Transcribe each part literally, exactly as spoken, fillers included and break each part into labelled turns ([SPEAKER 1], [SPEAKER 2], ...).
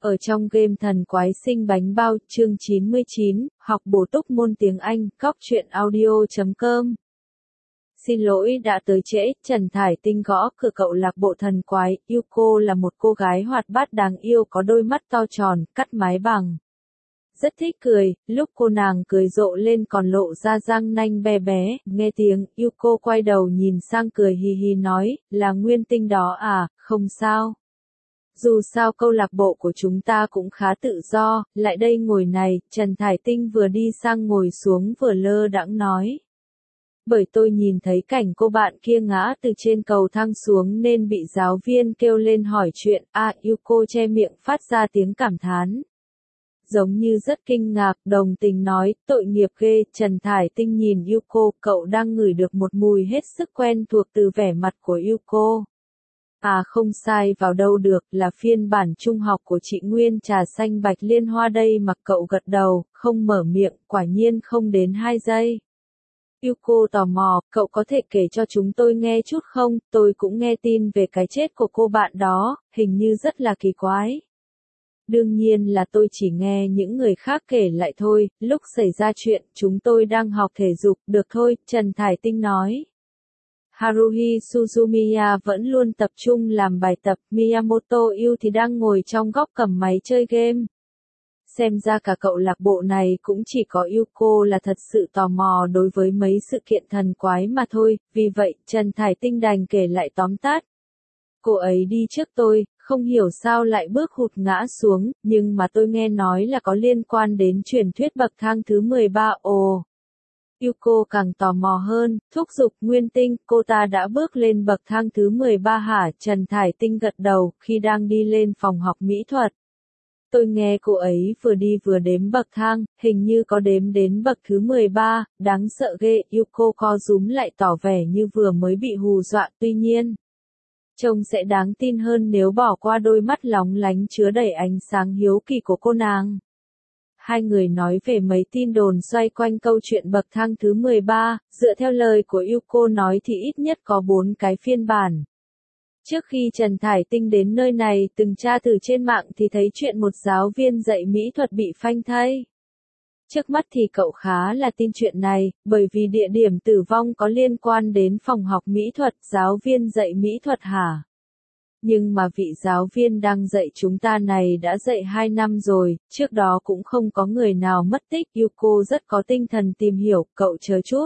[SPEAKER 1] Ở trong game Thần Quái Sinh Bánh Bao, chương chín mươi chín, học bổ túc môn tiếng Anh, góc truyện audio chấm com. Xin lỗi đã tới trễ, Trần Thải Tinh gõ cửa cậu lạc bộ thần quái. Yuko là một cô gái hoạt bát đáng yêu có đôi mắt to tròn, cắt mái bằng. Rất thích cười, lúc cô nàng cười rộ lên còn lộ ra răng nanh bé bé. Nghe tiếng, Yuko quay đầu nhìn sang cười hì hì nói, là Nguyên Tinh đó à, không sao. Dù sao câu lạc bộ của chúng ta cũng khá tự do, lại đây ngồi này, Trần Thải Tinh vừa đi sang ngồi xuống vừa lơ đãng nói. Bởi tôi nhìn thấy cảnh cô bạn kia ngã từ trên cầu thang xuống nên bị giáo viên kêu lên hỏi chuyện, à, Yuko che miệng phát ra tiếng cảm thán. Giống như rất kinh ngạc, đồng tình nói, tội nghiệp ghê, Trần Thải Tinh nhìn Yuko, cậu đang ngửi được một mùi hết sức quen thuộc từ vẻ mặt của Yuko. À không sai vào đâu được, là phiên bản trung học của chị Nguyên trà xanh bạch liên hoa đây mà. Cậu gật đầu, không mở miệng, quả nhiên không đến hai giây. Yuko tò mò, cậu có thể kể cho chúng tôi nghe chút không, tôi cũng nghe tin về cái chết của cô bạn đó, hình như rất là kỳ quái. Đương nhiên là tôi chỉ nghe những người khác kể lại thôi, lúc xảy ra chuyện, chúng tôi đang học thể dục, được thôi, Trần Thải Tinh nói. Haruhi Suzumiya vẫn luôn tập trung làm bài tập, Miyamoto Yu thì đang ngồi trong góc cầm máy chơi game. Xem ra cả cậu lạc bộ này cũng chỉ có Yuko là thật sự tò mò đối với mấy sự kiện thần quái mà thôi, vì vậy, Trần Thải Tinh đành kể lại tóm tắt. Cô ấy đi trước tôi, không hiểu sao lại bước hụt ngã xuống, nhưng mà tôi nghe nói là có liên quan đến truyền thuyết bậc thang thứ mười ba, ồ. Yuko càng tò mò hơn, thúc giục Nguyên Tinh, cô ta đã bước lên bậc thang thứ mười ba hả? Trần Thải Tinh gật đầu, khi đang đi lên phòng học mỹ thuật. Tôi nghe cô ấy vừa đi vừa đếm bậc thang, hình như có đếm đến bậc thứ mười ba, đáng sợ ghê, Yuko co rúm lại tỏ vẻ như vừa mới bị hù dọa, tuy nhiên. Trông sẽ đáng tin hơn nếu bỏ qua đôi mắt lóng lánh chứa đầy ánh sáng hiếu kỳ của cô nàng. Hai người nói về mấy tin đồn xoay quanh câu chuyện bậc thang thứ mười ba, dựa theo lời của Yuko nói thì ít nhất có bốn cái phiên bản. Trước khi Trần Thải Tinh đến nơi này từng tra thử trên mạng thì thấy chuyện một giáo viên dạy mỹ thuật bị phanh thây. Trước mắt thì cậu khá là tin chuyện này, bởi vì địa điểm tử vong có liên quan đến phòng học mỹ thuật, giáo viên dạy mỹ thuật hả? Nhưng mà vị giáo viên đang dạy chúng ta này đã dạy hai năm rồi, trước đó cũng không có người nào mất tích. Yuko rất có tinh thần tìm hiểu, cậu chờ chút.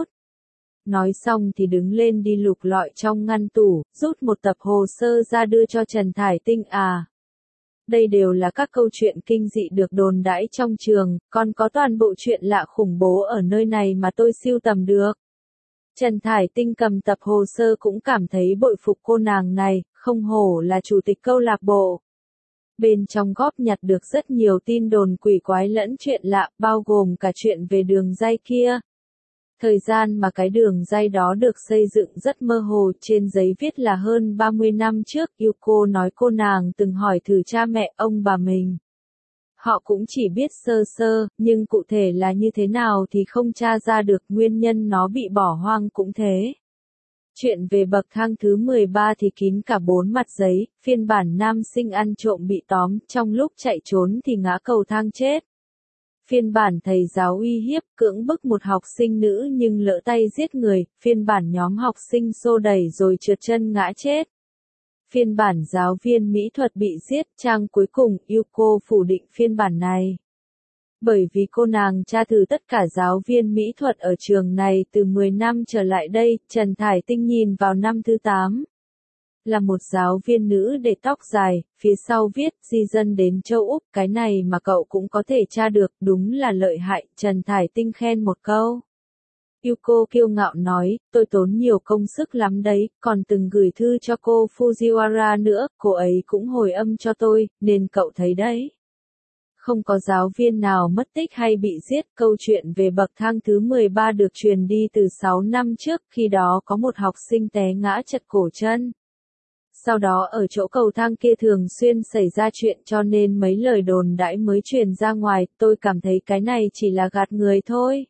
[SPEAKER 1] Nói xong thì đứng lên đi lục lọi trong ngăn tủ, rút một tập hồ sơ ra đưa cho Trần Thải Tinh. À, đây đều là các câu chuyện kinh dị được đồn đãi trong trường, còn có toàn bộ chuyện lạ khủng bố ở nơi này mà tôi sưu tầm được. Trần Thải Tinh cầm tập hồ sơ cũng cảm thấy bội phục cô nàng này, không hổ là chủ tịch câu lạc bộ. Bên trong góp nhặt được rất nhiều tin đồn quỷ quái lẫn chuyện lạ, bao gồm cả chuyện về đường dây kia. Thời gian mà cái đường dây đó được xây dựng rất mơ hồ, trên giấy viết là hơn ba mươi năm trước. Yuko nói cô nàng từng hỏi thử cha mẹ ông bà mình. Họ cũng chỉ biết sơ sơ, nhưng cụ thể là như thế nào thì không tra ra được, nguyên nhân nó bị bỏ hoang cũng thế. Chuyện về bậc thang thứ mười ba thì kín cả bốn mặt giấy, phiên bản nam sinh ăn trộm bị tóm, trong lúc chạy trốn thì ngã cầu thang chết. Phiên bản thầy giáo uy hiếp, cưỡng bức một học sinh nữ nhưng lỡ tay giết người, phiên bản nhóm học sinh xô đẩy rồi trượt chân ngã chết. Phiên bản giáo viên mỹ thuật bị giết, trang cuối cùng, Yuko phủ định phiên bản này. Bởi vì cô nàng tra thử tất cả giáo viên mỹ thuật ở trường này từ mười năm trở lại đây, Trần Thải Tinh nhìn vào năm thứ tám. Là một giáo viên nữ để tóc dài, phía sau viết, di dân đến châu Úc, cái này mà cậu cũng có thể tra được, đúng là lợi hại, Trần Thải Tinh khen một câu. Yuko kiêu ngạo nói, tôi tốn nhiều công sức lắm đấy, còn từng gửi thư cho cô Fujiwara nữa, cô ấy cũng hồi âm cho tôi, nên cậu thấy đấy. Không có giáo viên nào mất tích hay bị giết, câu chuyện về bậc thang thứ mười ba được truyền đi từ sáu năm trước, khi đó có một học sinh té ngã chật cổ chân. Sau đó ở chỗ cầu thang kia thường xuyên xảy ra chuyện cho nên mấy lời đồn đãi mới truyền ra ngoài, tôi cảm thấy cái này chỉ là gạt người thôi.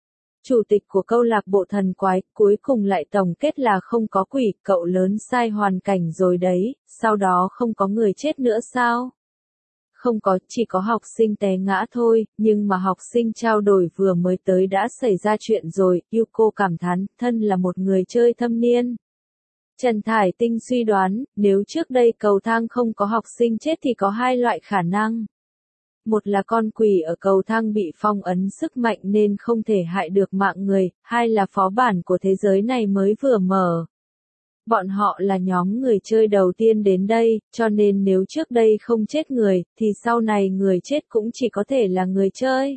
[SPEAKER 1] Chủ tịch của câu lạc bộ thần quái, cuối cùng lại tổng kết là không có quỷ, cậu lớn sai hoàn cảnh rồi đấy, sau đó không có người chết nữa sao? Không có, chỉ có học sinh té ngã thôi, nhưng mà học sinh trao đổi vừa mới tới đã xảy ra chuyện rồi, Yuko cảm thán, thân là một người chơi thâm niên. Trần Thải Tinh suy đoán, nếu trước đây cầu thang không có học sinh chết thì có hai loại khả năng. Một là con quỷ ở cầu thang bị phong ấn sức mạnh nên không thể hại được mạng người, hai là phó bản của thế giới này mới vừa mở. Bọn họ là nhóm người chơi đầu tiên đến đây, cho nên nếu trước đây không chết người, thì sau này người chết cũng chỉ có thể là người chơi.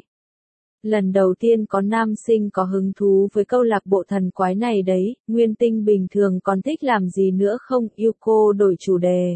[SPEAKER 1] Lần đầu tiên có nam sinh có hứng thú với câu lạc bộ thần quái này đấy, Nguyên Tinh bình thường còn thích làm gì nữa không? Yuko đổi chủ đề.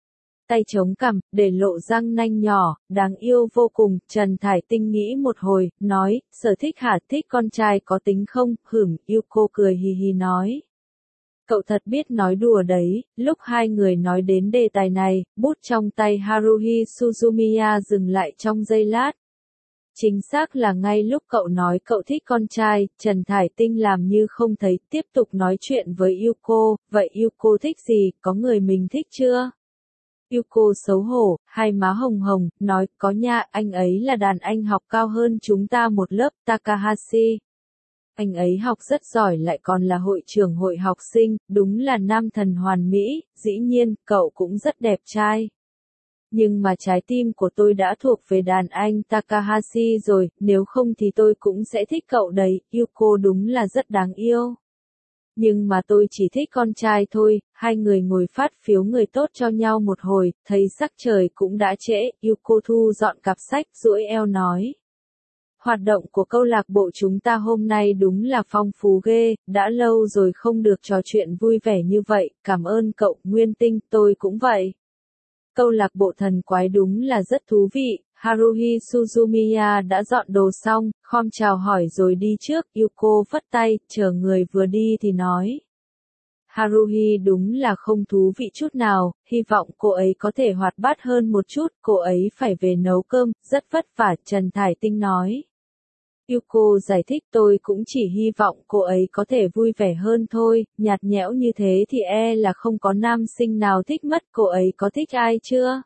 [SPEAKER 1] Tay chống cằm, để lộ răng nanh nhỏ, đáng yêu vô cùng, Trần Thải Tinh nghĩ một hồi, nói, sở thích hả, thích con trai có tính không? Hửm, Yuko cười hì hì nói. Cậu thật biết nói đùa đấy, lúc hai người nói đến đề tài này, bút trong tay Haruhi Suzumiya dừng lại trong giây lát. Chính xác là ngay lúc cậu nói cậu thích con trai, Trần Thải Tinh làm như không thấy, tiếp tục nói chuyện với Yuko, vậy Yuko thích gì, có người mình thích chưa? Yuko xấu hổ, hai má hồng hồng, nói, có nha, anh ấy là đàn anh học cao hơn chúng ta một lớp, Takahashi. Anh ấy học rất giỏi lại còn là hội trưởng hội học sinh, đúng là nam thần hoàn mỹ, dĩ nhiên, cậu cũng rất đẹp trai. Nhưng mà trái tim của tôi đã thuộc về đàn anh Takahashi rồi, nếu không thì tôi cũng sẽ thích cậu đấy, Yuko đúng là rất đáng yêu. Nhưng mà tôi chỉ thích con trai thôi, hai người ngồi phát phiếu người tốt cho nhau một hồi, thấy sắc trời cũng đã trễ, Yuko thu dọn cặp sách, duỗi eo nói. Hoạt động của câu lạc bộ chúng ta hôm nay đúng là phong phú ghê, đã lâu rồi không được trò chuyện vui vẻ như vậy, cảm ơn cậu, Nguyên Tinh, tôi cũng vậy. Câu lạc bộ thần quái đúng là rất thú vị, Haruhi Suzumiya đã dọn đồ xong, khom chào hỏi rồi đi trước, Yuko phất tay, chờ người vừa đi thì nói. Haruhi đúng là không thú vị chút nào, hy vọng cô ấy có thể hoạt bát hơn một chút, cô ấy phải về nấu cơm, rất vất vả, Trần Thải Tinh nói. Yuko giải thích tôi cũng chỉ hy vọng cô ấy có thể vui vẻ hơn thôi, nhạt nhẽo như thế thì e là không có nam sinh nào thích mất, cô ấy có thích ai chưa?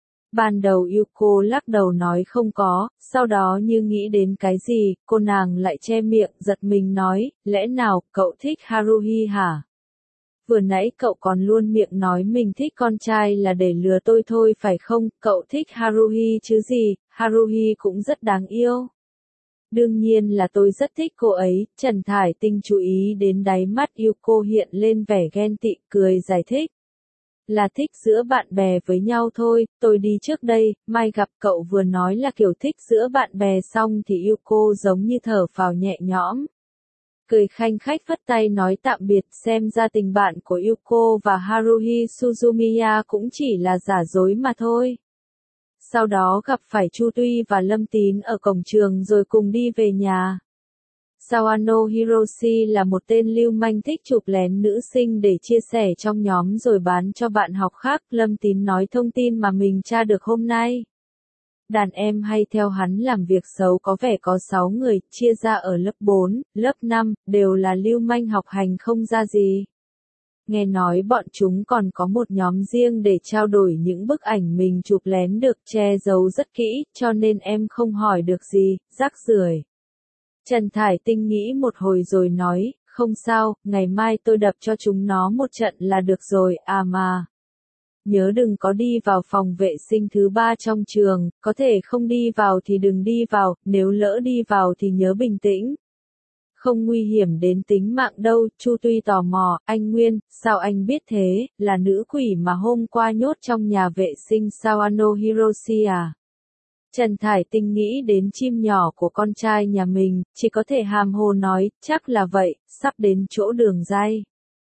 [SPEAKER 1] Ban đầu Yuko lắc đầu nói không có, sau đó như nghĩ đến cái gì, cô nàng lại che miệng, giật mình nói, lẽ nào, cậu thích Haruhi hả? Vừa nãy cậu còn luôn miệng nói mình thích con trai là để lừa tôi thôi phải không, cậu thích Haruhi chứ gì, Haruhi cũng rất đáng yêu. Đương nhiên là tôi rất thích cô ấy, Trần Thải Tinh chú ý đến đáy mắt Yuko hiện lên vẻ ghen tị, cười giải thích. Là thích giữa bạn bè với nhau thôi, tôi đi trước đây, mai gặp cậu vừa nói là kiểu thích giữa bạn bè xong thì Yuko giống như thở phào nhẹ nhõm. Cười khanh khách phất tay nói tạm biệt, xem ra tình bạn của Yuko và Haruhi Suzumiya cũng chỉ là giả dối mà thôi. Sau đó gặp phải Chu Tuy và Lâm Tín ở cổng trường rồi cùng đi về nhà. Sawano Hiroshi là một tên lưu manh thích chụp lén nữ sinh để chia sẻ trong nhóm rồi bán cho bạn học khác, Lâm Tín nói thông tin mà mình tra được hôm nay. Đàn em hay theo hắn làm việc xấu có vẻ có sáu người, chia ra ở lớp bốn, lớp năm, đều là lưu manh học hành không ra gì. Nghe nói bọn chúng còn có một nhóm riêng để trao đổi những bức ảnh mình chụp lén được che giấu rất kỹ, cho nên em không hỏi được gì, rác rưởi. Trần Thải Tinh nghĩ một hồi rồi nói, không sao, ngày mai tôi đập cho chúng nó một trận là được rồi, à mà. Nhớ đừng có đi vào phòng vệ sinh thứ ba trong trường, có thể không đi vào thì đừng đi vào, nếu lỡ đi vào thì nhớ bình tĩnh. Không nguy hiểm đến tính mạng đâu, Chu Tuy tò mò, anh Nguyên, sao anh biết thế, là nữ quỷ mà hôm qua nhốt trong nhà vệ sinh Sawano Hiroshi à? Trần Thải Tinh nghĩ đến chim nhỏ của con trai nhà mình, chỉ có thể hàm hồ nói, chắc là vậy, sắp đến chỗ đường ray.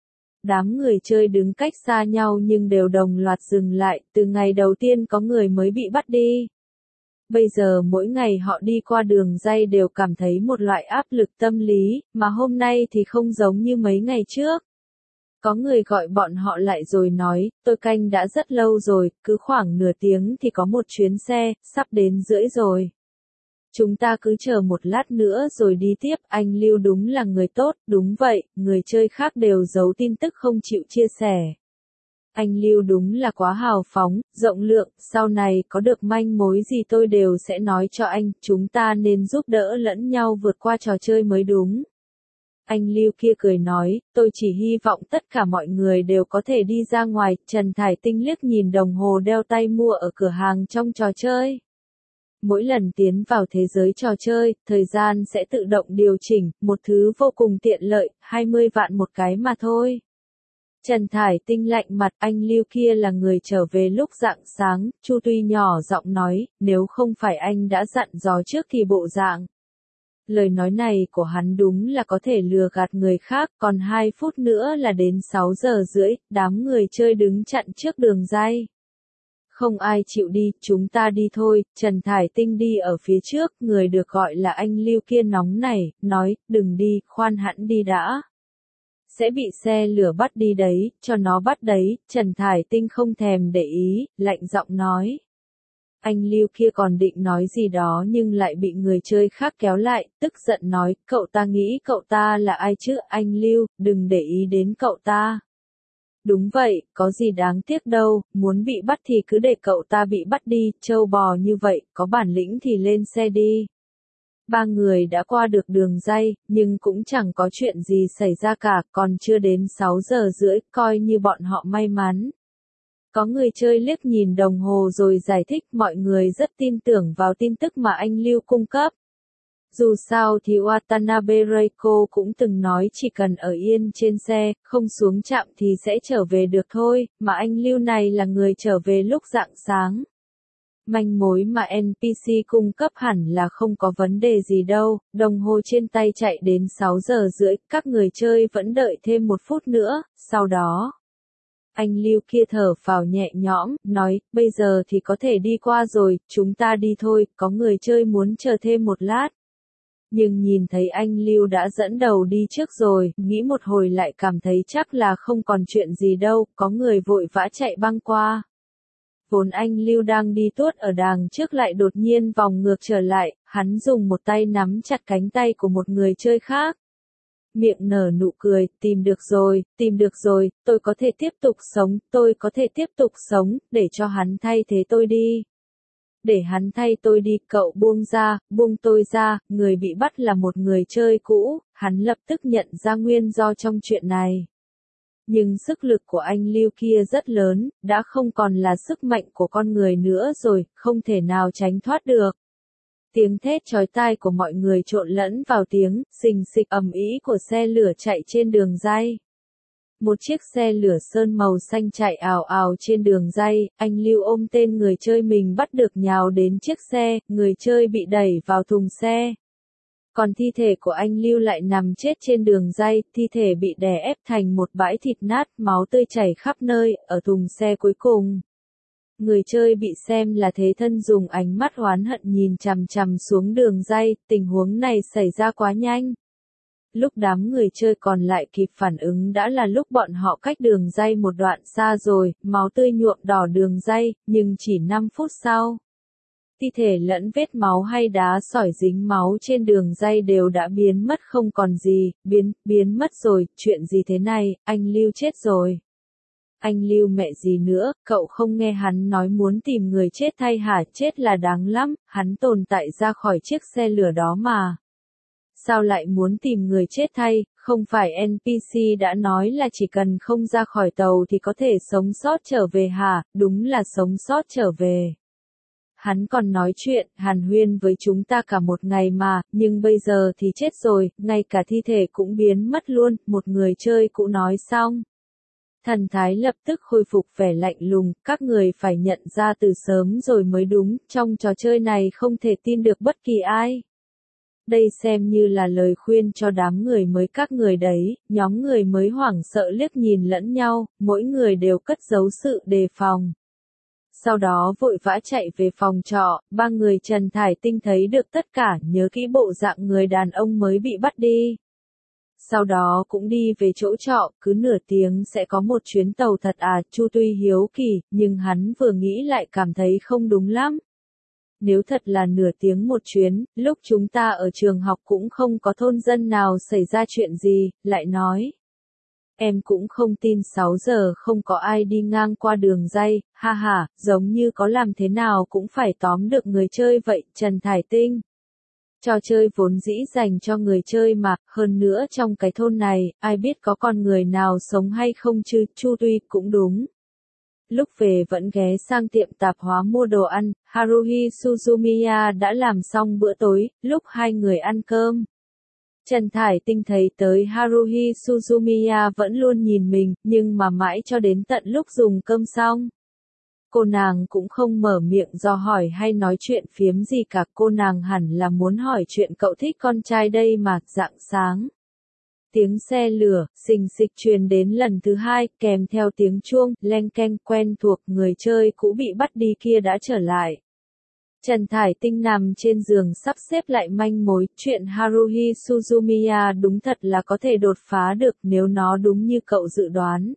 [SPEAKER 1] Đám người chơi đứng cách xa nhau nhưng đều đồng loạt dừng lại, từ ngày đầu tiên có người mới bị bắt đi. Bây giờ mỗi ngày họ đi qua đường ray đều cảm thấy một loại áp lực tâm lý, mà hôm nay thì không giống như mấy ngày trước. Có người gọi bọn họ lại rồi nói, tôi canh đã rất lâu rồi, cứ khoảng nửa tiếng thì có một chuyến xe, sắp đến rưỡi rồi. Chúng ta cứ chờ một lát nữa rồi đi tiếp, anh Lưu đúng là người tốt, đúng vậy, người chơi khác đều giấu tin tức không chịu chia sẻ. Anh Lưu đúng là quá hào phóng, rộng lượng, sau này có được manh mối gì tôi đều sẽ nói cho anh, chúng ta nên giúp đỡ lẫn nhau vượt qua trò chơi mới đúng. Anh Lưu kia cười nói, tôi chỉ hy vọng tất cả mọi người đều có thể đi ra ngoài. Trần Thải Tinh liếc nhìn đồng hồ đeo tay mua ở cửa hàng trong trò chơi. Mỗi lần tiến vào thế giới trò chơi, thời gian sẽ tự động điều chỉnh, một thứ vô cùng tiện lợi, hai mươi vạn một cái mà thôi. Trần Thải Tinh lạnh mặt, anh Lưu kia là người trở về lúc rạng sáng, Chu Tuy nhỏ giọng nói, nếu không phải anh đã dặn dò trước thì bộ dạng. Lời nói này của hắn đúng là có thể lừa gạt người khác, còn hai phút nữa là đến sáu giờ rưỡi, đám người chơi đứng chặn trước đường ray. Không ai chịu đi, chúng ta đi thôi. Trần Thải Tinh đi ở phía trước, người được gọi là anh Lưu kia nóng nảy, nói, đừng đi, khoan hẵn đi đã. Sẽ bị xe lửa bắt đi đấy, cho nó bắt đấy. Trần Thải Tinh không thèm để ý, lạnh giọng nói. Anh Lưu kia còn định nói gì đó nhưng lại bị người chơi khác kéo lại, tức giận nói, cậu ta nghĩ cậu ta là ai chứ, anh Lưu, đừng để ý đến cậu ta. Đúng vậy, có gì đáng tiếc đâu, muốn bị bắt thì cứ để cậu ta bị bắt đi, trâu bò như vậy, có bản lĩnh thì lên xe đi. Ba người đã qua được đường ray, nhưng cũng chẳng có chuyện gì xảy ra cả, còn chưa đến sáu giờ rưỡi, coi như bọn họ may mắn. Có người chơi liếc nhìn đồng hồ rồi giải thích, mọi người rất tin tưởng vào tin tức mà anh Lưu cung cấp. Dù sao thì Watanabe Reiko cũng từng nói chỉ cần ở yên trên xe, không xuống trạm thì sẽ trở về được thôi, mà anh Lưu này là người trở về lúc rạng sáng. Manh mối mà en pê xê cung cấp hẳn là không có vấn đề gì đâu, đồng hồ trên tay chạy đến sáu giờ rưỡi, các người chơi vẫn đợi thêm một phút nữa, sau đó. Anh Lưu kia thở phào nhẹ nhõm, nói, bây giờ thì có thể đi qua rồi, chúng ta đi thôi, có người chơi muốn chờ thêm một lát. Nhưng nhìn thấy anh Lưu đã dẫn đầu đi trước rồi, nghĩ một hồi lại cảm thấy chắc là không còn chuyện gì đâu, có người vội vã chạy băng qua. Vốn anh Lưu đang đi tuốt ở đàng trước lại đột nhiên vòng ngược trở lại, hắn dùng một tay nắm chặt cánh tay của một người chơi khác. Miệng nở nụ cười, tìm được rồi, tìm được rồi, tôi có thể tiếp tục sống, tôi có thể tiếp tục sống, để cho hắn thay thế tôi đi. Để hắn thay tôi đi, cậu buông ra, buông tôi ra, người bị bắt là một người chơi cũ, hắn lập tức nhận ra nguyên do trong chuyện này. Nhưng sức lực của anh Lưu kia rất lớn, đã không còn là sức mạnh của con người nữa rồi, không thể nào tránh thoát được. Tiếng thét chói tai của mọi người trộn lẫn vào tiếng xình xịch ầm ĩ của xe lửa chạy trên đường ray. Một chiếc xe lửa sơn màu xanh chạy ào ào trên đường ray, anh Lưu ôm tên người chơi mình bắt được nhào đến chiếc xe, người chơi bị đẩy vào thùng xe. Còn thi thể của anh Lưu lại nằm chết trên đường ray, thi thể bị đè ép thành một bãi thịt nát, máu tươi chảy khắp nơi, ở thùng xe cuối cùng. Người chơi bị xem là thế thân dùng ánh mắt oán hận nhìn chằm chằm xuống đường ray, tình huống này xảy ra quá nhanh. Lúc đám người chơi còn lại kịp phản ứng đã là lúc bọn họ cách đường ray một đoạn xa rồi, máu tươi nhuộm đỏ đường ray, nhưng chỉ năm phút sau. Thi thể lẫn vết máu hay đá sỏi dính máu trên đường ray đều đã biến mất không còn gì, biến, biến mất rồi, chuyện gì thế này, anh Lưu chết rồi. Anh Lưu mẹ gì nữa, cậu không nghe hắn nói muốn tìm người chết thay hả, chết là đáng lắm, hắn tồn tại ra khỏi chiếc xe lửa đó mà. Sao lại muốn tìm người chết thay, không phải en pê xê đã nói là chỉ cần không ra khỏi tàu thì có thể sống sót trở về hả, đúng là sống sót trở về. Hắn còn nói chuyện, hàn huyên với chúng ta cả một ngày mà, nhưng bây giờ thì chết rồi, ngay cả thi thể cũng biến mất luôn, một người chơi cũng nói xong. Thần thái lập tức khôi phục vẻ lạnh lùng, các người phải nhận ra từ sớm rồi mới đúng, trong trò chơi này không thể tin được bất kỳ ai. Đây xem như là lời khuyên cho đám người mới các người đấy, nhóm người mới hoảng sợ liếc nhìn lẫn nhau, mỗi người đều cất giấu sự đề phòng. Sau đó vội vã chạy về phòng trọ, ba người Trần Thải Tinh thấy được tất cả, nhớ kỹ bộ dạng người đàn ông mới bị bắt đi. Sau đó cũng đi về chỗ trọ, cứ nửa tiếng sẽ có một chuyến tàu thật à, Chu Tuy hiếu kỳ, nhưng hắn vừa nghĩ lại cảm thấy không đúng lắm. Nếu thật là nửa tiếng một chuyến, lúc chúng ta ở trường học cũng không có thôn dân nào xảy ra chuyện gì, lại nói. Em cũng không tin sáu giờ không có ai đi ngang qua đường ray, ha ha, giống như có làm thế nào cũng phải tóm được người chơi vậy, Trần Thải Tinh. Trò chơi vốn dĩ dành cho người chơi mà, hơn nữa trong cái thôn này, ai biết có con người nào sống hay không chứ, Chu Tuy cũng đúng. Lúc về vẫn ghé sang tiệm tạp hóa mua đồ ăn, Haruhi Suzumiya đã làm xong bữa tối, lúc hai người ăn cơm. Trần Thải Tinh thấy tới Haruhi Suzumiya vẫn luôn nhìn mình, nhưng mà mãi cho đến tận lúc dùng cơm xong. Cô nàng cũng không mở miệng do hỏi hay nói chuyện phiếm gì cả, cô nàng hẳn là muốn hỏi chuyện cậu thích con trai đây mà, rạng sáng. Tiếng xe lửa, xình xịch truyền đến lần thứ hai, kèm theo tiếng chuông, leng keng quen thuộc, người chơi cũ bị bắt đi kia đã trở lại. Trần Thải Tinh nằm trên giường sắp xếp lại manh mối, chuyện Haruhi Suzumiya đúng thật là có thể đột phá được nếu nó đúng như cậu dự đoán.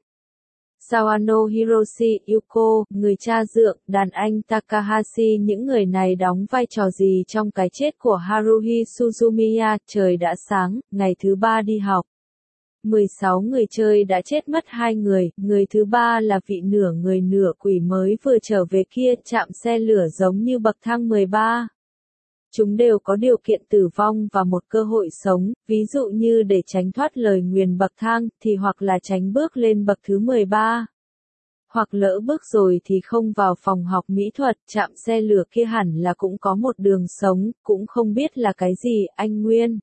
[SPEAKER 1] Sawano Hiroshi Yuko, người cha dượng, đàn anh Takahashi, những người này đóng vai trò gì trong cái chết của Haruhi Suzumiya? Trời đã sáng, ngày thứ ba đi học. mười sáu người chơi đã chết mất hai người, người thứ ba là vị nửa người nửa quỷ mới vừa trở về kia, chạm xe lửa giống như bậc thang mười ba. Chúng đều có điều kiện tử vong và một cơ hội sống, ví dụ như để tránh thoát lời nguyền bậc thang, thì hoặc là tránh bước lên bậc thứ mười ba. Hoặc lỡ bước rồi thì không vào phòng học mỹ thuật, chạm xe lửa kia hẳn là cũng có một đường sống, cũng không biết là cái gì, anh Nguyên.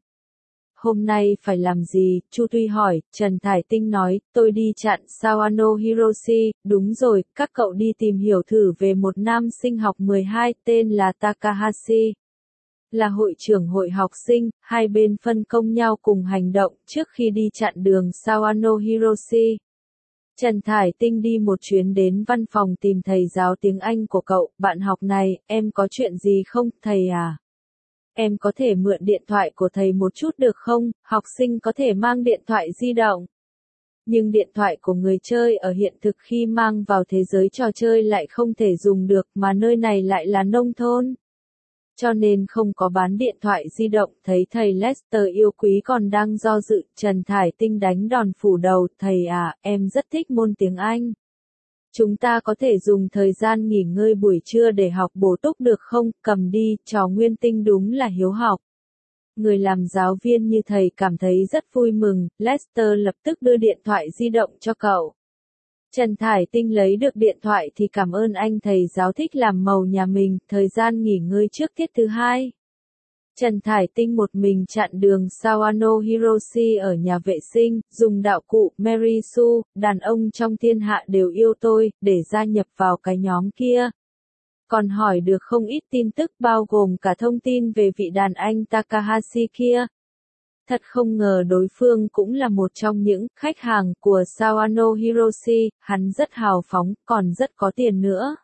[SPEAKER 1] Hôm nay phải làm gì? Chu Tuy hỏi, Trần Thải Tinh nói, tôi đi chặn Sawano Hiroshi, đúng rồi, các cậu đi tìm hiểu thử về một nam sinh học mười hai, tên là Takahashi. Là hội trưởng hội học sinh, hai bên phân công nhau cùng hành động trước khi đi chặn đường Sawano Hiroshi. Trần Thải Tinh đi một chuyến đến văn phòng tìm thầy giáo tiếng Anh của cậu, bạn học này, em có chuyện gì không, thầy à? Em có thể mượn điện thoại của thầy một chút được không? Học sinh có thể mang điện thoại di động. Nhưng điện thoại của người chơi ở hiện thực khi mang vào thế giới trò chơi lại không thể dùng được, mà nơi này lại là nông thôn. Cho nên không có bán điện thoại di động. Thấy thầy Lester yêu quý còn đang do dự, Trần Thải Tinh đánh đòn phủ đầu, thầy à, em rất thích môn tiếng Anh. Chúng ta có thể dùng thời gian nghỉ ngơi buổi trưa để học bổ túc được không? Cầm đi, trò Nguyên Tinh đúng là hiếu học. Người làm giáo viên như thầy cảm thấy rất vui mừng, Lester lập tức đưa điện thoại di động cho cậu. Trần Thải Tinh lấy được điện thoại thì cảm ơn anh thầy giáo thích làm màu nhà mình, thời gian nghỉ ngơi trước tiết thứ hai. Trần Thải Tinh một mình chặn đường Sawano Hiroshi ở nhà vệ sinh, dùng đạo cụ Mary Sue, đàn ông trong thiên hạ đều yêu tôi, để gia nhập vào cái nhóm kia. Còn hỏi được không ít tin tức bao gồm cả thông tin về vị đàn anh Takahashi kia. Thật không ngờ đối phương cũng là một trong những khách hàng của Sawano Hiroshi, hắn rất hào phóng, còn rất có tiền nữa.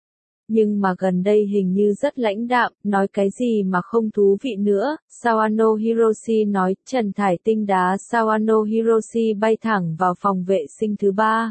[SPEAKER 1] Nhưng mà gần đây hình như rất lãnh đạm, nói cái gì mà không thú vị nữa. Sawano Hiroshi nói, Trần Thải Tinh đá Sawano Hiroshi bay thẳng vào phòng vệ sinh thứ ba.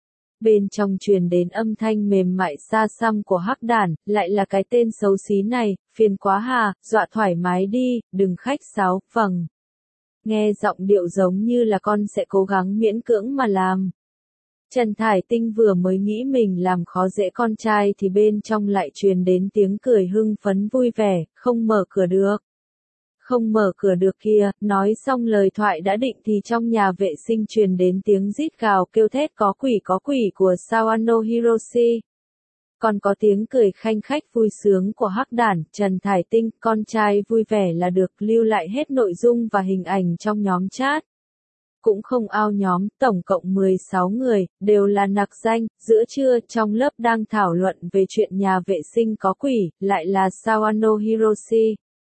[SPEAKER 1] Bên trong truyền đến âm thanh mềm mại xa xăm của hắc đản, lại là cái tên xấu xí này, phiền quá hà, dọa thoải mái đi, đừng khách sáo, vâng. Nghe giọng điệu giống như là con sẽ cố gắng miễn cưỡng mà làm. Trần Thải Tinh vừa mới nghĩ mình làm khó dễ con trai thì bên trong lại truyền đến tiếng cười hưng phấn vui vẻ, không mở cửa được. Không mở cửa được kia, nói xong lời thoại đã định thì trong nhà vệ sinh truyền đến tiếng rít gào kêu thét có quỷ có quỷ của Sawano Hiroshi. Còn có tiếng cười khanh khách vui sướng của hắc đản, Trần Thải Tinh, con trai vui vẻ là được, lưu lại hết nội dung và hình ảnh trong nhóm chat. Cũng không ao nhóm, tổng cộng mười sáu người, đều là nặc danh, giữa trưa trong lớp đang thảo luận về chuyện nhà vệ sinh có quỷ, lại là Sawano Hiroshi.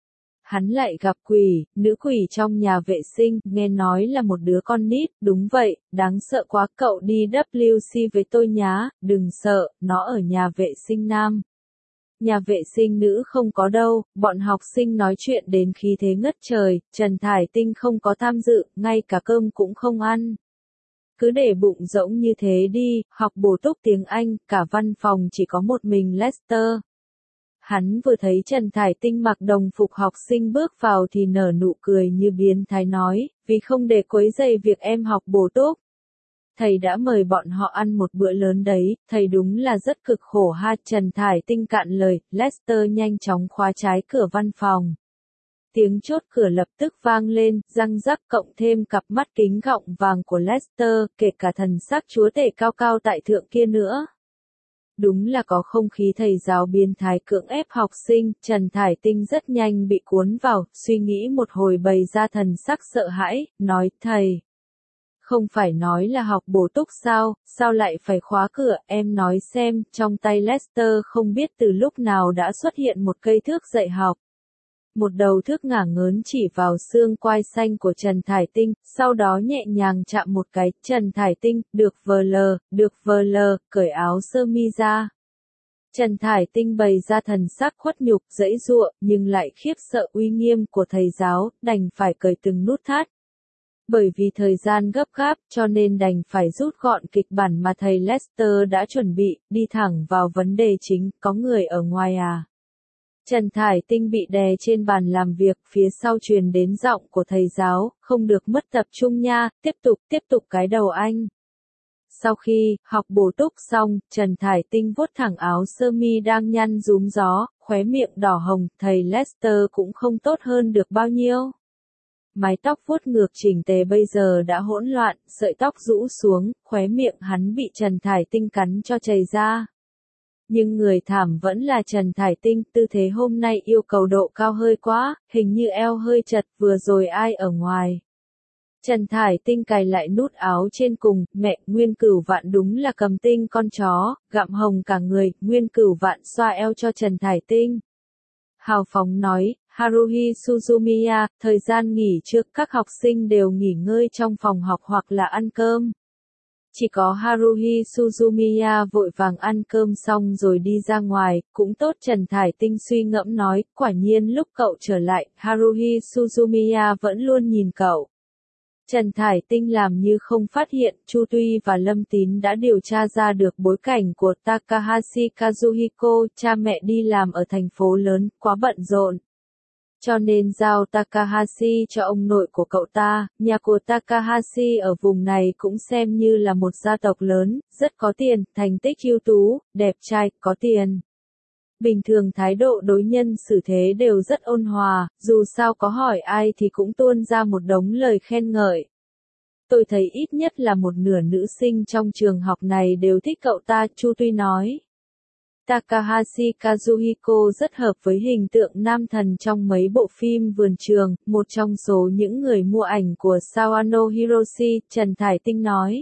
[SPEAKER 1] Hắn lại gặp quỷ, nữ quỷ trong nhà vệ sinh, nghe nói là một đứa con nít, đúng vậy, đáng sợ quá, cậu đi W C với tôi nhá, đừng sợ, nó ở nhà vệ sinh nam. Nhà vệ sinh nữ không có đâu, bọn học sinh nói chuyện đến khí thế ngất trời, Trần Thải Tinh không có tham dự, ngay cả cơm cũng không ăn. Cứ để bụng rỗng như thế đi, học bổ túc tiếng Anh, cả văn phòng chỉ có một mình Lester. Hắn vừa thấy Trần Thải Tinh mặc đồng phục học sinh bước vào thì nở nụ cười như biến thái nói, vì không để quấy rầy việc em học bổ túc. thầy đã mời bọn họ ăn một bữa lớn đấy, thầy đúng là rất cực khổ ha. Trần Thải Tinh cạn lời, Lester nhanh chóng khóa trái cửa văn phòng. Tiếng chốt cửa lập tức vang lên, răng rắc cộng thêm cặp mắt kính gọng vàng của Lester, kể cả thần sắc chúa tể cao cao tại thượng kia nữa. Đúng là có không khí thầy giáo biến thái cưỡng ép học sinh, Trần Thải Tinh rất nhanh bị cuốn vào, suy nghĩ một hồi bày ra thần sắc sợ hãi, nói thầy. Không phải nói là học bổ túc sao, sao lại phải khóa cửa, em nói xem, trong tay Lester không biết từ lúc nào đã xuất hiện một cây thước dạy học. Một đầu thước ngả ngớn chỉ vào xương quai xanh của Trần Thải Tinh, sau đó nhẹ nhàng chạm một cái, Trần Thải Tinh, được vờ lờ, được vờ lờ, cởi áo sơ mi ra. Trần Thải Tinh bày ra thần sắc khuất nhục, giãy giụa, nhưng lại khiếp sợ uy nghiêm của thầy giáo, đành phải cởi từng nút thắt. Bởi vì thời gian gấp gáp, cho nên đành phải rút gọn kịch bản mà thầy Lester đã chuẩn bị, đi thẳng vào vấn đề chính, có người ở ngoài à? Trần Thải Tinh bị đè trên bàn làm việc, phía sau truyền đến giọng của thầy giáo, không được mất tập trung nha, tiếp tục, tiếp tục cái đầu anh. Sau khi học bổ túc xong, Trần Thải Tinh vuốt thẳng áo sơ mi đang nhăn rúm gió, khóe miệng đỏ hồng, thầy Lester cũng không tốt hơn được bao nhiêu. Mái tóc vuốt ngược chỉnh tề bây giờ đã hỗn loạn, sợi tóc rũ xuống, khóe miệng hắn bị Trần Thải Tinh cắn cho chảy ra. Nhưng người thảm vẫn là Trần Thải Tinh, tư thế hôm nay yêu cầu độ cao hơi quá, hình như eo hơi chật, vừa rồi ai ở ngoài. Trần Thải Tinh cài lại nút áo trên cùng, mẹ, Nguyên Cửu Vạn đúng là cầm tinh con chó, gặm hồng cả người, Nguyên Cửu Vạn xoa eo cho Trần Thải Tinh. Hào phóng nói, Haruhi Suzumiya, thời gian nghỉ trước các học sinh đều nghỉ ngơi trong phòng học hoặc là ăn cơm. Chỉ có Haruhi Suzumiya vội vàng ăn cơm xong rồi đi ra ngoài, cũng tốt. Trần Thải Tinh suy ngẫm nói, quả nhiên lúc cậu trở lại, Haruhi Suzumiya vẫn luôn nhìn cậu. Trần Thải Tinh làm như không phát hiện, Chu Tuy và Lâm Tín đã điều tra ra được bối cảnh của Takahashi Kazuhiko, cha mẹ đi làm ở thành phố lớn, quá bận rộn. Cho nên giao Takahashi cho ông nội của cậu ta, nhà của Takahashi ở vùng này cũng xem như là một gia tộc lớn, rất có tiền, thành tích ưu tú, đẹp trai, có tiền. Bình thường thái độ đối nhân xử thế đều rất ôn hòa, dù sao có hỏi ai thì cũng tuôn ra một đống lời khen ngợi. Tôi thấy ít nhất là một nửa nữ sinh trong trường học này đều thích cậu ta, Chu Tuy nói. Takahashi Kazuhiko rất hợp với hình tượng nam thần trong mấy bộ phim vườn trường, một trong số những người mua ảnh của Sawano Hiroshi, Trần Thải Tinh nói.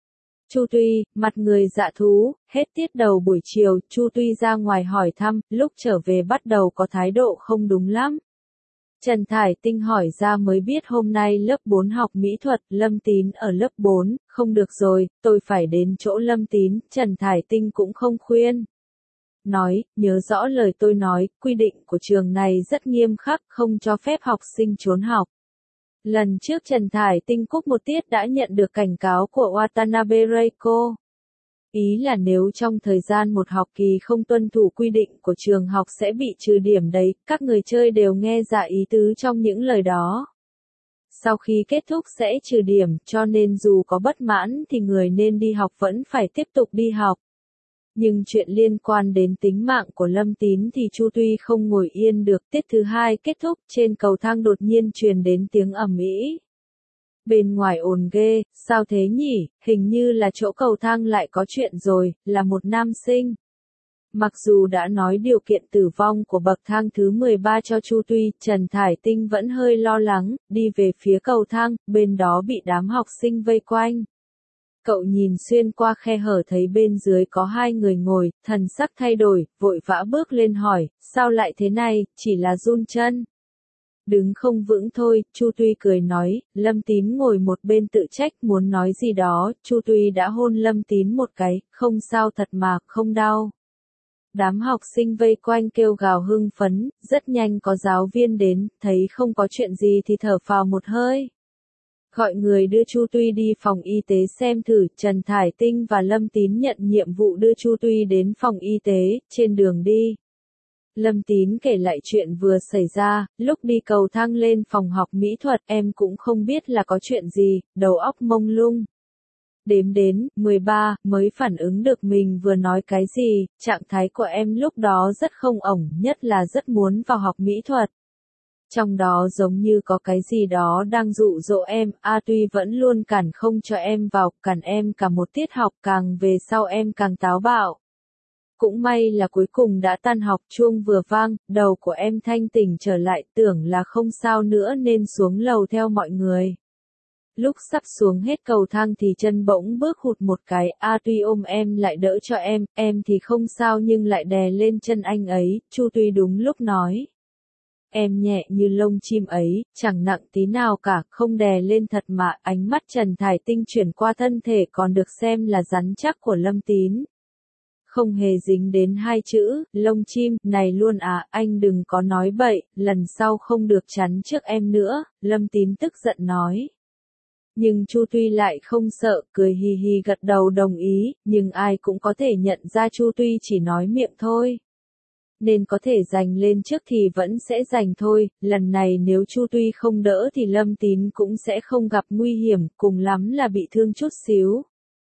[SPEAKER 1] Chu Tuy, mặt người dạ thú, hết tiết đầu buổi chiều, Chu Tuy ra ngoài hỏi thăm, lúc trở về bắt đầu có thái độ không đúng lắm. Trần Thải Tinh hỏi ra mới biết hôm nay lớp bốn học mỹ thuật, Lâm Tín ở lớp bốn, không được rồi, tôi phải đến chỗ Lâm Tín, Trần Thải Tinh cũng không khuyên. Nói, nhớ rõ lời tôi nói, quy định của trường này rất nghiêm khắc, không cho phép học sinh trốn học. Lần trước Trần Thải Tinh cúp một tiết đã nhận được cảnh cáo của Watanabe Reiko. Ý là nếu trong thời gian một học kỳ không tuân thủ quy định của trường học sẽ bị trừ điểm đấy, các người chơi đều nghe ra ý tứ trong những lời đó. Sau khi kết thúc sẽ trừ điểm, cho nên dù có bất mãn thì người nên đi học vẫn phải tiếp tục đi học. Nhưng chuyện liên quan đến tính mạng của Lâm Tín thì Chu Tuy không ngồi yên được. Tiết thứ hai kết thúc, trên cầu thang đột nhiên truyền đến tiếng ầm ĩ. Bên ngoài ồn ghê, sao thế nhỉ, hình như là chỗ cầu thang lại có chuyện rồi, là một nam sinh. Mặc dù đã nói điều kiện tử vong của bậc thang thứ mười ba cho Chu Tuy, Trần Thải Tinh vẫn hơi lo lắng, đi về phía cầu thang, bên đó bị đám học sinh vây quanh. Cậu nhìn xuyên qua khe hở thấy bên dưới có hai người ngồi, thần sắc thay đổi, vội vã bước lên hỏi, sao lại thế này, chỉ là run chân. Đứng không vững thôi, Chu Tuy cười nói, Lâm Tín ngồi một bên tự trách muốn nói gì đó, Chu Tuy đã hôn Lâm Tín một cái, không sao thật mà, không đau. Đám học sinh vây quanh kêu gào hưng phấn, rất nhanh có giáo viên đến, thấy không có chuyện gì thì thở phào một hơi. Gọi người đưa Chu Tuy đi phòng y tế xem thử, Trần Thải Tinh và Lâm Tín nhận nhiệm vụ đưa Chu Tuy đến phòng y tế, trên đường đi. Lâm Tín kể lại chuyện vừa xảy ra, lúc đi cầu thang lên phòng học mỹ thuật em cũng không biết là có chuyện gì, đầu óc mông lung. đếm đến mười ba mới phản ứng được mình vừa nói cái gì, trạng thái của em lúc đó rất không ổn, nhất là rất muốn vào học mỹ thuật. Trong đó giống như có cái gì đó đang dụ dỗ em, A Tuy vẫn luôn cản không cho em vào, cản em cả một tiết học, càng về sau em càng táo bạo. Cũng may là cuối cùng đã tan học, chuông vừa vang, đầu của em thanh tỉnh trở lại, tưởng là không sao nữa nên xuống lầu theo mọi người. Lúc sắp xuống hết cầu thang thì chân bỗng bước hụt một cái, A Tuy ôm em lại đỡ cho em, em thì không sao nhưng lại đè lên chân anh ấy, Chu Tuy đúng lúc nói. Em nhẹ như lông chim ấy, chẳng nặng tí nào cả, không đè lên thật mà, ánh mắt Trần Thải Tinh chuyển qua thân thể còn được xem là rắn chắc của Lâm Tín. Không hề dính đến hai chữ, lông chim, này luôn à, anh đừng có nói bậy, lần sau không được chắn trước em nữa, Lâm Tín tức giận nói. Nhưng Chu Tuy lại không sợ, cười hì hì gật đầu đồng ý, nhưng ai cũng có thể nhận ra Chu Tuy chỉ nói miệng thôi. Nên có thể giành lên trước thì vẫn sẽ giành thôi, lần này nếu Chu Tuy không đỡ thì Lâm Tín cũng sẽ không gặp nguy hiểm, cùng lắm là bị thương chút xíu.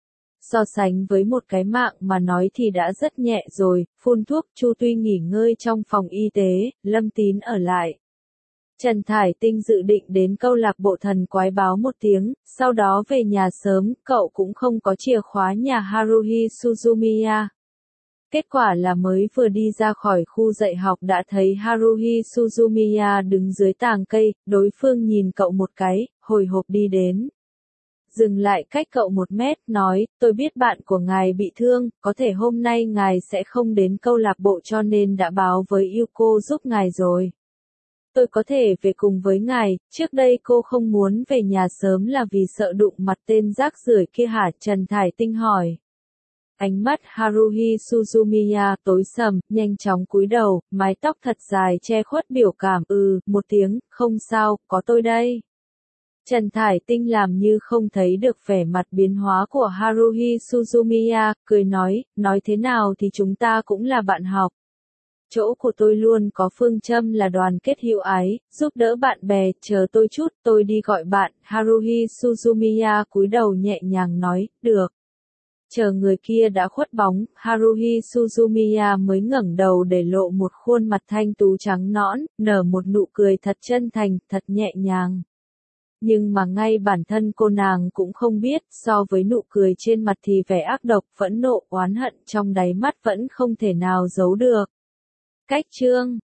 [SPEAKER 1] So sánh với một cái mạng mà nói thì đã rất nhẹ rồi, phun thuốc, Chu Tuy nghỉ ngơi trong phòng y tế, Lâm Tín ở lại. Trần Thải Tinh dự định đến câu lạc bộ thần quái báo một tiếng, sau đó về nhà sớm, cậu cũng không có chìa khóa nhà Haruhi Suzumiya. Kết quả là mới vừa đi ra khỏi khu dạy học đã thấy Haruhi Suzumiya đứng dưới tàng cây, đối phương nhìn cậu một cái, hồi hộp đi đến. Dừng lại cách cậu một mét, nói, tôi biết bạn của ngài bị thương, có thể hôm nay ngài sẽ không đến câu lạc bộ cho nên đã báo với Yuko giúp ngài rồi. Tôi có thể về cùng với ngài, trước đây cô không muốn về nhà sớm là vì sợ đụng mặt tên rác rưởi kia hả? Trần Thải Tinh hỏi. Ánh mắt Haruhi Suzumiya tối sầm, nhanh chóng cúi đầu, mái tóc thật dài che khuất biểu cảm, ừ, một tiếng, không sao, có tôi đây. Trần Thải Tinh làm như không thấy được vẻ mặt biến hóa của Haruhi Suzumiya, cười nói, nói thế nào thì chúng ta cũng là bạn học. Chỗ của tôi luôn có phương châm là đoàn kết hữu ái, giúp đỡ bạn bè, chờ tôi chút, tôi đi gọi bạn, Haruhi Suzumiya cúi đầu nhẹ nhàng nói, được. Chờ người kia đã khuất bóng, Haruhi Suzumiya mới ngẩng đầu để lộ một khuôn mặt thanh tú trắng nõn, nở một nụ cười thật chân thành, thật nhẹ nhàng. Nhưng mà ngay bản thân cô nàng cũng không biết, so với nụ cười trên mặt thì vẻ ác độc, phẫn nộ, oán hận trong đáy mắt vẫn không thể nào giấu được. Cách chương